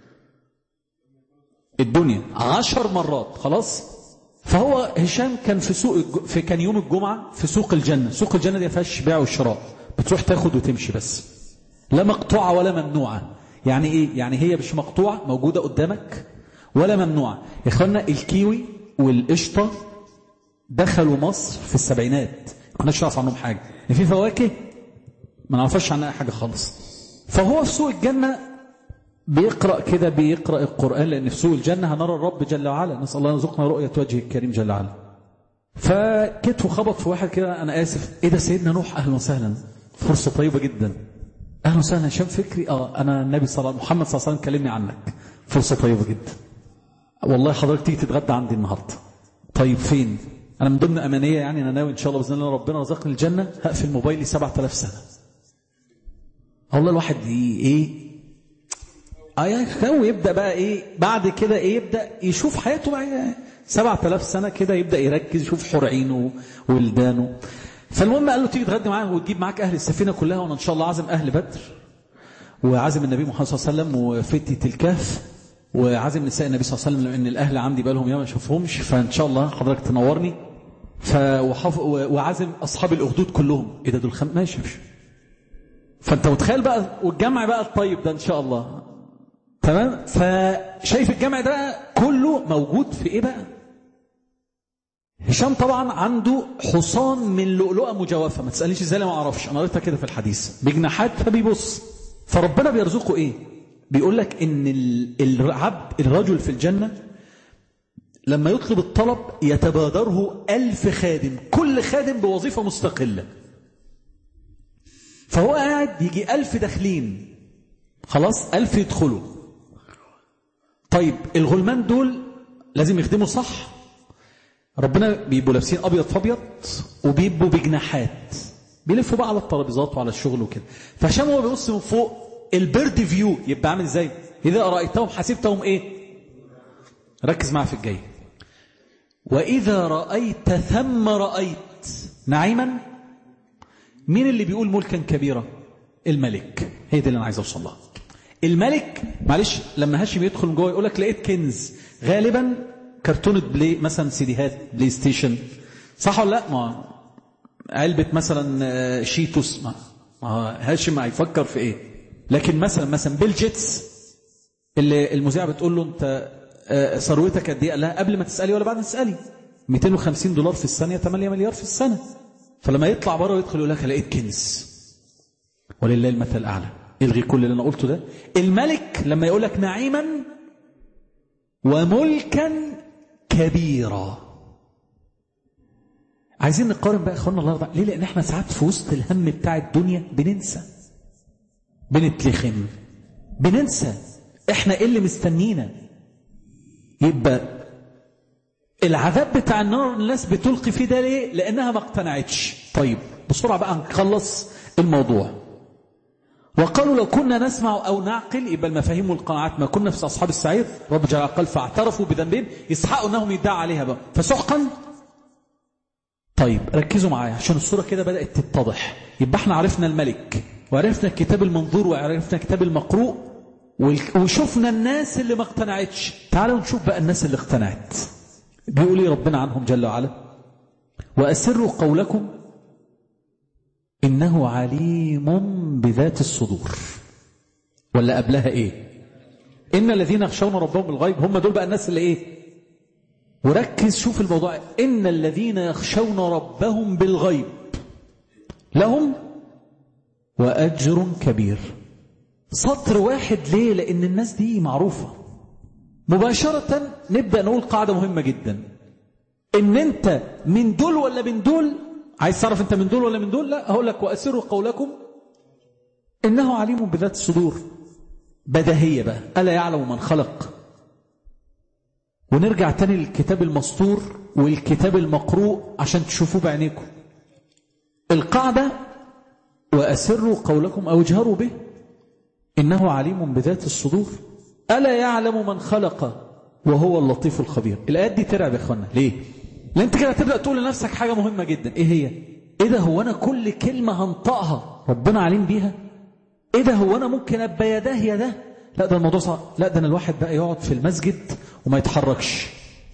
Speaker 2: الدنيا عشر مرات. خلاص. فهو هشام كان في سوق في كان يوم الجمعة في سوق الجنة. سوق الجنة دي فيهاش بيع والشراء، بتروح تاخد وتمشي بس، لا مقطوعة ولا ممنوعة. يعني إيه؟ يعني هي مش مقطوعة موجودة قدامك ولا ممنوعة. يا أخوانا الكيوي والقشطة دخلوا مصر في السبعينات كناش نعرف عنهم حاجة. يعني في فواكه ما نعرفش عنها حاجة خالص. فهو في سوق الجنة بيقرأ كده بيقرأ القرآن، لأن في سوق الجنة هنرى الرب جل وعلا. نسأل الله يرزقنا رؤية وجهه الكريم جل وعلا. فكتفه خبط في واحد كده. أنا آسف إيه ده سيدنا نوح؟ أهلا وسهلا، فرصة طيبة جدا. أهلا وسهلا هشام فكري. آه أنا النبي صلى الله محمد صلى الله عليه وسلم كلمني عنك. فرصة طيبة جدا والله. حضرتك تيجي تتغدى عندي النهاردة. طيب فين؟ أنا من ضمن أمانية يعني أنا ناوي إن شاء الله بإذن الله ربنا رزقني الجنة هقفل موبايلي سبعة آلاف سنة. والله الواحد إيه آه ويبدأ بقى إيه بعد كده إيه يبدأ يشوف حياته بقى سبعة آلاف سنة كده، يبدأ يركز يشوف حور عينه وولدانه. فالمهم قال له تيجي تغدي معاه وتجيب معاك أهل السفينة كلها، وأنا إن شاء الله عازم أهل بدر وعازم النبي محمد صلى الله عليه وسلم وفتية الكهف وعازم نساء النبي صلى الله عليه وسلم، لأن الأهل عندي بقى لهم يوم ما شافهمش، فإن شاء الله حضرتك تنورني. فوحف وعازم أصحاب الأخدود كلهم. إيه ده دول خم ماشي ماشي. فأنت متخيل بقى والجمع بقى الطيب ده إن شاء الله تمام. فشايف الجمع ده كله موجود في إيه بقى؟ هشام طبعا عنده حصان من لؤلؤة مجوفة. ما تسألنيش ازاي ما اعرفش، انا قريتها كده في الحديث بجناحات. فبيبص فربنا بيرزقه ايه؟ بيقول لك ان العبد الرجل في الجنة لما يطلب الطلب يتبادره ألف خادم، كل خادم بوظيفة مستقلة. فهو قاعد يجي ألف داخلين خلاص، ألف يدخلوا. طيب الغلمان دول لازم يخدموا صح. ربنا بيبقوا لابسين أبيض فابيض وبيبقوا بجناحات بيلفوا بقى على الترابيزات وعلى الشغل وكده. فهشام هو بيبص من فوق البيرد فيو يبقى عامل ازاي؟ إذا رأيتهم حسبتهم ايه؟ ركز معي في الجاي. وإذا رأيت ثم رأيت نعيما. مين اللي بيقول ملكا كبيرا؟ الملك. هي دي اللي أنا عايز أوصل لها. الملك معلش لما هاشم يدخل من جوه يقول لك لقيت كنز، غالبا كرتونة بلاي مثلا، سيديهات بلاي ستيشن، صح ولا لا؟ ما علبة مثلا شيتوس، ما هاشم هيفكر في ايه؟ لكن مثلا مثلا بيل جيتس اللي المذيعة بتقول له انت ثروتك قد ايه؟ قال لها قبل ما تسألي ولا بعد ما تسألي مئتين وخمسين دولار في الثانية، ثمانية مليار في السنة. فلما يطلع بره ويدخل يقول لك لقيت كنز، ولله المثل الأعلى. الغي كل اللي انا قلته ده. الملك لما يقول لك نعيما وملكا كبيرا. عايزين نقارن بقى اخوانا الله يرضى. ليه؟ لان احنا ساعات في وسط الهم بتاع الدنيا بننسى، بنتلخم، بننسى احنا ايه اللي مستنينا. يبقى العذاب بتاع النار الناس بتلقي فيه ده ليه؟ لانها ما اقتنعتش. طيب بسرعه بقى نخلص الموضوع. وقالوا لو كنا نسمع او نعقل، يبقى المفاهيم والقناعات ما كنا في اصحاب السعير. رب جل قال فاعترفوا بذنبهم، يسحقوا انهم يدعوا عليها بقى فسحقا. طيب ركزوا معايا عشان الصوره كده بدات تتضح. يبقى احنا عرفنا الملك، وعرفنا الكتاب المنظور، وعرفنا الكتاب المقروء، وشفنا الناس اللي ما اقتنعتش. تعالوا نشوف بقى الناس اللي اقتنعت. بيقول لي ربنا عنهم جل وعلا وأسروا قولكم إنه عليم بذات الصدور. ولا قبلها إيه؟ إن الذين يخشون ربهم بالغيب، هم دول بقى الناس اللي إيه؟ وركز شوف الموضوع. إن الذين يخشون ربهم بالغيب لهم وأجر كبير. سطر واحد. ليه؟ لأن الناس دي معروفة. مباشرة نبدأ نقول قاعدة مهمة جدا، إن أنت من دول ولا من دول. عايز تعرف أنت من دول ولا من دول؟ لا، هقول لك وأسروا قولكم إنه عليم بذات الصدور. بديهية بقى، ألا يعلم من خلق. ونرجع تاني للكتاب المسطور والكتاب المقروء عشان تشوفوه بعينيكم. القاعدة وأسروا قولكم أو اجهروا به إنه عليم بذات الصدور. ألا يعلم من خلق وهو اللطيف الخبير. الآيات دي ترعب يا إخوانا. ليه؟ لأن أنت كده تبدأ تقول لنفسك حاجة مهمة جدا. إيه هي؟ إيه ده؟ هو أنا كل كلمة هنطقها ربنا عليم بيها؟ إيه ده؟ هو أنا ممكن أبقى يده يده؟ لا ده الموضوع صعب. لا ده أنا الواحد بقى يقعد في المسجد وما يتحركش.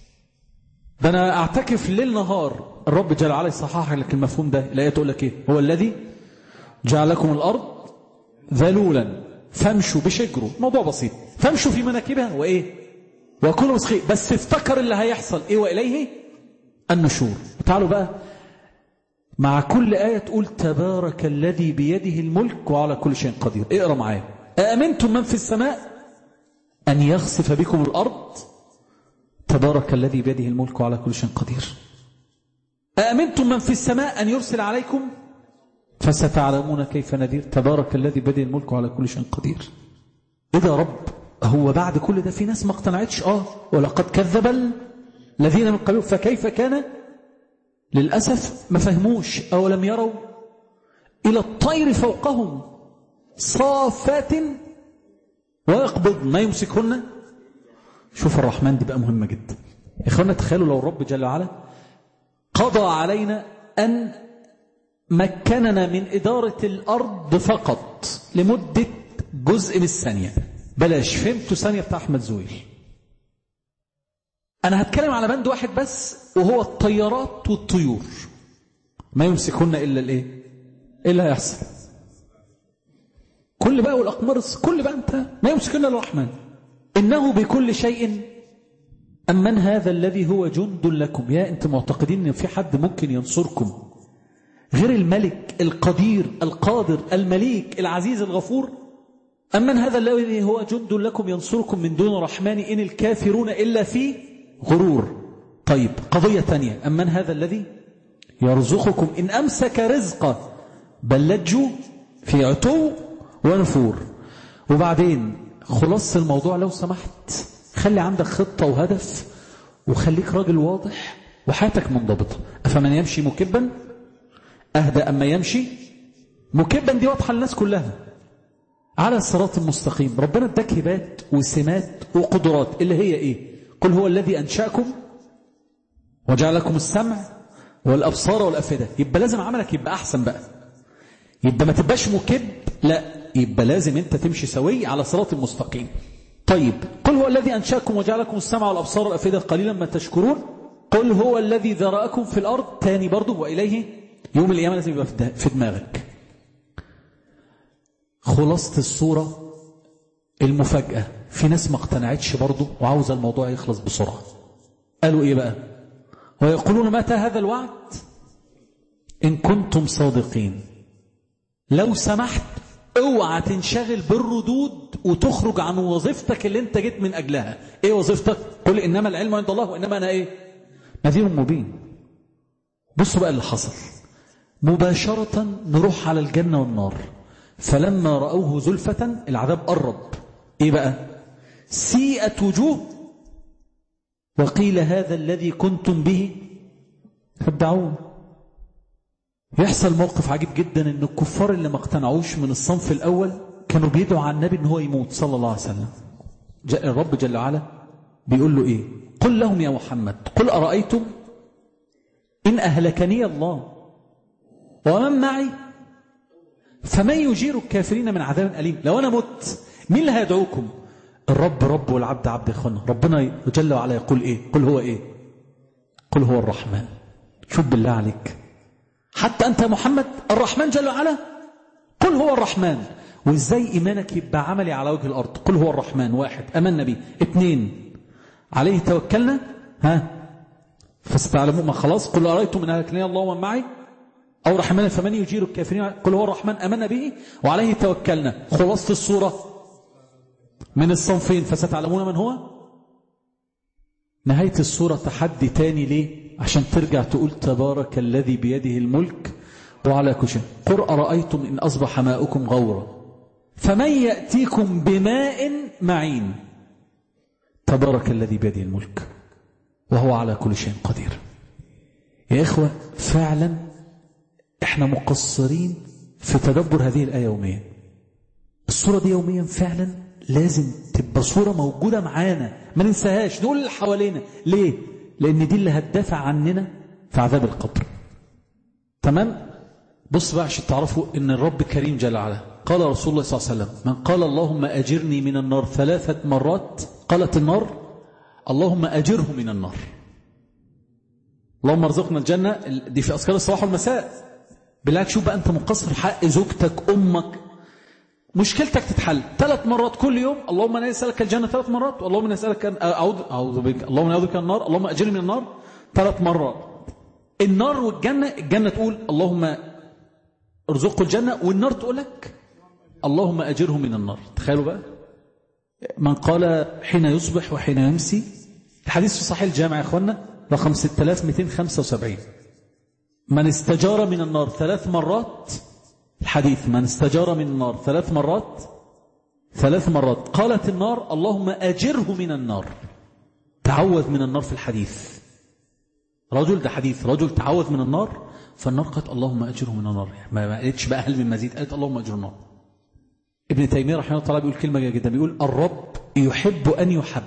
Speaker 2: ده أنا أعتكف ليل نهار. الرب جل وعلا يصحح لك المفهوم ده. الآية تقول لك إيه؟ هو الذي جعل لكم الأرض ذلولا فامشوا بشجره. موضوع بسيط. فامشوا في مناكبها وإيه؟ وكلوا مسخي. بس افتكر اللي هيحصل إيه؟ وإليه النشور. تعالوا بقى مع كل آية تقول تبارك الذي بيده الملك وعلى كل شيء قدير. اقرأ معايا. أأمنتم من في السماء أن يخسف بكم الأرض تبارك الذي بيده الملك وعلى كل شيء قدير. أأمنتم من في السماء أن يرسل عليكم فستعلمون كيف نذير تبارك الذي بيده الملك وعلى كل شيء قدير. إيه ده يا رب؟ هو بعد كل ده في ناس ما اقتنعتش؟ آه ولقد كذب الذين من قبلهم فكيف كان. للأسف ما فهموش. أولم يروا إلى الطير فوقهم صافات ويقبض ما يمسكهن. شوف الرحمن دي بقى مهمة جدا يا إخوانا. تخيلوا لو الرب جل وعلا قضى علينا أن مكننا من إدارة الأرض فقط لمدة جزء من الثانية. بلاش فهمتوا ثانية بتاع أحمد زويل. أنا هتكلم على بند واحد بس وهو الطيارات والطيور. ما يمسكهن إلا الإيه؟ إيه اللي هيحصل؟ كل بقى والأقمار كل بقى أنت ما يمسكهن إلا الرحمن. إنه بكل شيء أمن هذا الذي هو جند لكم. يا أنت معتقدين أن في حد ممكن ينصركم غير الملك القدير القادر المليك العزيز الغفور؟ أمن هذا الذي هو جند لكم ينصركم من دون رحمن إن الكافرون إلا في غرور. طيب قضية تانية. أمن هذا الذي يرزقكم إن أمسك رزقه بل لجوا في عتو ونفور. وبعدين خلاص الموضوع لو سمحت خلي عندك خطة وهدف وخليك راجل واضح وحياتك منضبطة. أفمن يمشي مكبا أهدى أما يمشي مكبا. دي واضحة للناس كلها على الصراط المستقيم. ربنا اداك هبات وسمات وقدرات اللي هي إيه؟ قل هو الذي أنشأكم وجعل لكم السمع والأبصار والأفئدة. يبقى لازم عملك يبقى أحسن بقى. يبقى ما تبقاش مكب، لا يبقى لازم انت تمشي سوي على صراط المستقيم. طيب قل هو الذي أنشأكم وجعلكم السمع والأبصار والأفئدة قليلا ما تشكرون. قل هو الذي ذرأكم في الأرض تاني برضه وإليه يوم القيامة لازم يبقى في دماغك. خلاصة الصورة المفاجأة، في ناس ما اقتنعتش برضه وعاوز الموضوع يخلص بسرعة. قالوا ايه بقى؟ ويقولون متى هذا الوعد إن كنتم صادقين. لو سمحت اوعى تنشغل بالردود وتخرج عن وظيفتك اللي انت جيت من أجلها. ايه وظيفتك؟ قل إنما العلم عند الله وإنما أنا ايه؟ نذير مبين. بصوا بقى اللي حصل مباشرة، نروح على الجنة والنار. فلما رأوه زلفة، العذاب قرب، ايه بقى؟ سيئت وجوه وقيل هذا الذي كنتم به تدعون. يحصل موقف عجيب جدا، ان الكفار اللي ما اقتنعوش من الصنف الاول كانوا بيدعوا على النبي ان هو يموت صلى الله عليه وسلم. الرب جل وعلا بيقول له ايه؟ قل لهم يا محمد قل أرأيتم إن أهلكني الله ومن معي فمن يجير الكافرين من عذاب أليم. لو أنا مت مين اللي هيدعوكم؟ الرب رب والعبد عبد. يخونا ربنا جل وعلا يقول ايه؟ قل هو ايه؟ قل هو الرحمن. شوف بالله عليك، حتى أنت يا محمد الرحمن جل وعلا قل هو الرحمن. وإزاي إيمانك يبقى عملي على وجه الأرض؟ قل هو الرحمن، واحد أمنا به، اثنين عليه توكلنا، ها فستعلمون ما خلاص. قل أرأيتم من أهلكني الله ومن معي أو رحمن فمن يجير الكافرين. قل هو الرحمن أمنا به وعليه توكلنا. خلاصة الصورة من الصنفين فستعلمون من هو. نهاية الصورة تحدي تاني ليه؟ عشان ترجع تقول تبارك الذي بيده الملك وعلى كل شيء. قل أرأيتم إن أصبح ماؤكم غورا فمن يأتيكم بماء معين تبارك الذي بيده الملك وهو على كل شيء قدير. يا إخوة فعلا احنا مقصرين في تدبر هذه الآية يوميا. الصورة دي يوميا فعلا لازم تبقى صورة موجودة معانا، ما ننساهاش، نقول اللي حوالينا. ليه؟ لأن دي اللي هتدافع عننا في عذاب القبر. تمام؟ بص بقى عشان تعرفوا ان الرب كريم جل وعلا. قال رسول الله صلى الله عليه وسلم من قال اللهم أجرني من النار ثلاثة مرات قالت النار اللهم أجره من النار. اللهم ارزقنا الجنة. دي في أذكار الصباح والمساء. بالله شوف بقى أنت مقصر في حق زوجتك أمك، مشكلتك تتحل ثلاث مرات كل يوم. اللهم انا اسالك الجنه ثلاث مرات، واللهم انا اسالك اعوذ اعوذ بك، اللهم اعوذ بك من النار، اللهم اجرني من النار ثلاث مرات. النار والجنه، الجنه تقول اللهم ارزقه الجنه، والنار تقول لك اللهم اجره من النار. تخيلوا بقى من قال حين يصبح وحين يمسي. الحديث في صحيح الجامع يا اخوانا رقم ستة آلاف ومئتين وخمسة وسبعين. من استجار من النار ثلاث مرات، الحديث من استجار من النار ثلاث مرات ثلاث مرات قالت النار اللهم أجره من النار. تعوذ من النار في الحديث. رجل، ده حديث، رجل تعوذ من النار فالنار قالت اللهم أجره من النار. ما قالتش بقى هل من مزيد، قالت اللهم أجره من النار. ابن تيمية رحمه الله تعالى بيقول كلمة جدا، بيقول الرب يحب أن يحب.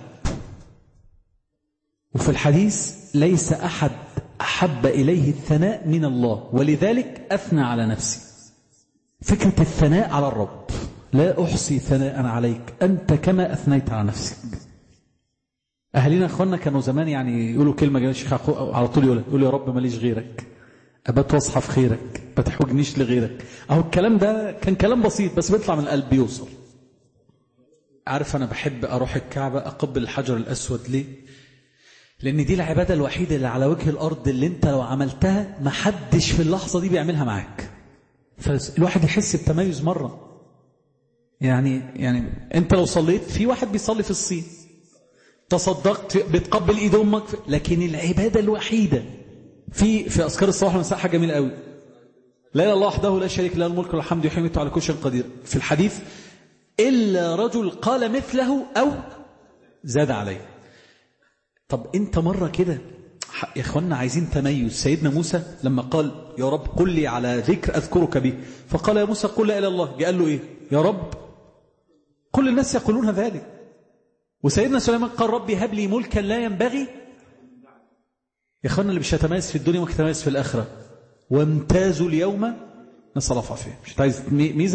Speaker 2: وفي الحديث ليس أحد أحب إليه الثناء من الله ولذلك أثنى على نفسي. فكرة الثناء على الرب، لا أحصي ثناء عليك أنت كما أثنيت على نفسك. أهلنا أخوانا كانوا زمان يعني يقولوا كلمة جميلة، الشيخ على طول يقول يقول يا رب ماليش غيرك، أبات واصحى في خيرك، ما تحوجنيش لغيرك. أهو الكلام ده كان كلام بسيط بس بيطلع من القلب يوصل. عارف أنا بحب أروح الكعبة أقبل الحجر الأسود ليه؟ لأن دي العبادة الوحيدة اللي على وجه الأرض اللي أنت لو عملتها محدش في اللحظة دي بيعملها معاك. فالواحد يحس بتميز مرة. يعني يعني أنت لو صليت في واحد بيصلي في الصين، تصدقت بتقبل إيد أمك، لكن العبادة الوحيدة في في أذكار الصباح والمساء حاجة جميلة قوي. لا إله إلا الله وحده لا شريك له الملك والحمد يحيي ويميت على كل شيء قدير. في الحديث إلا رجل قال مثله أو زاد عليه. طب أنت مرة كده يا إخوانا عايزين تميز. سيدنا موسى لما قال يا رب قل لي على ذكر أذكرك به، فقال يا موسى قل لا إله إلا الله. قال له إيه؟ يا رب كل الناس يقولون ذلك. وسيدنا سليمان قال ربي هب لي ملكا لا ينبغي. يا إخوانا اللي مش هتميز في الدنيا ممكن في الآخرة. وامتازوا اليوم، نسأل الله العافية. مش عايز ميزة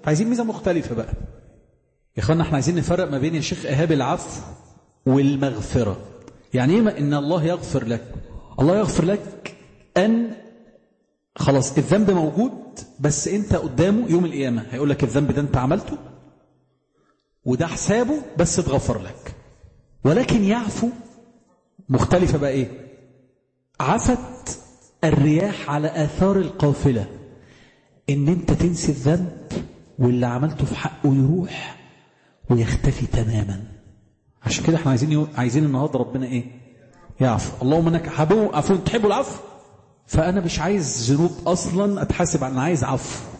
Speaker 2: عايزين ميزة مختلفة بقى يا اخوانا. احنا عايزين نفرق ما بين يا شيخ إيهاب العفو والمغفرة. يعني ايه ان الله يغفر لك؟ الله يغفر لك ان خلاص الذنب موجود، بس انت قدامه يوم القيامة هيقول لك الذنب ده انت عملته وده حسابه بس اتغفر لك. ولكن يعفو مختلفة بقى. ايه؟ عفت الرياح على آثار القافلة، ان انت تنسي الذنب واللي عملته في حقه يروح ويختفي تماما. عشان كده احنا عايزين عايزين النهارده ربنا ايه؟ يعفو. اللهم انك عفو تحب العفو، فانا مش عايز ذنوب اصلا اتحاسب، انا عايز عفو.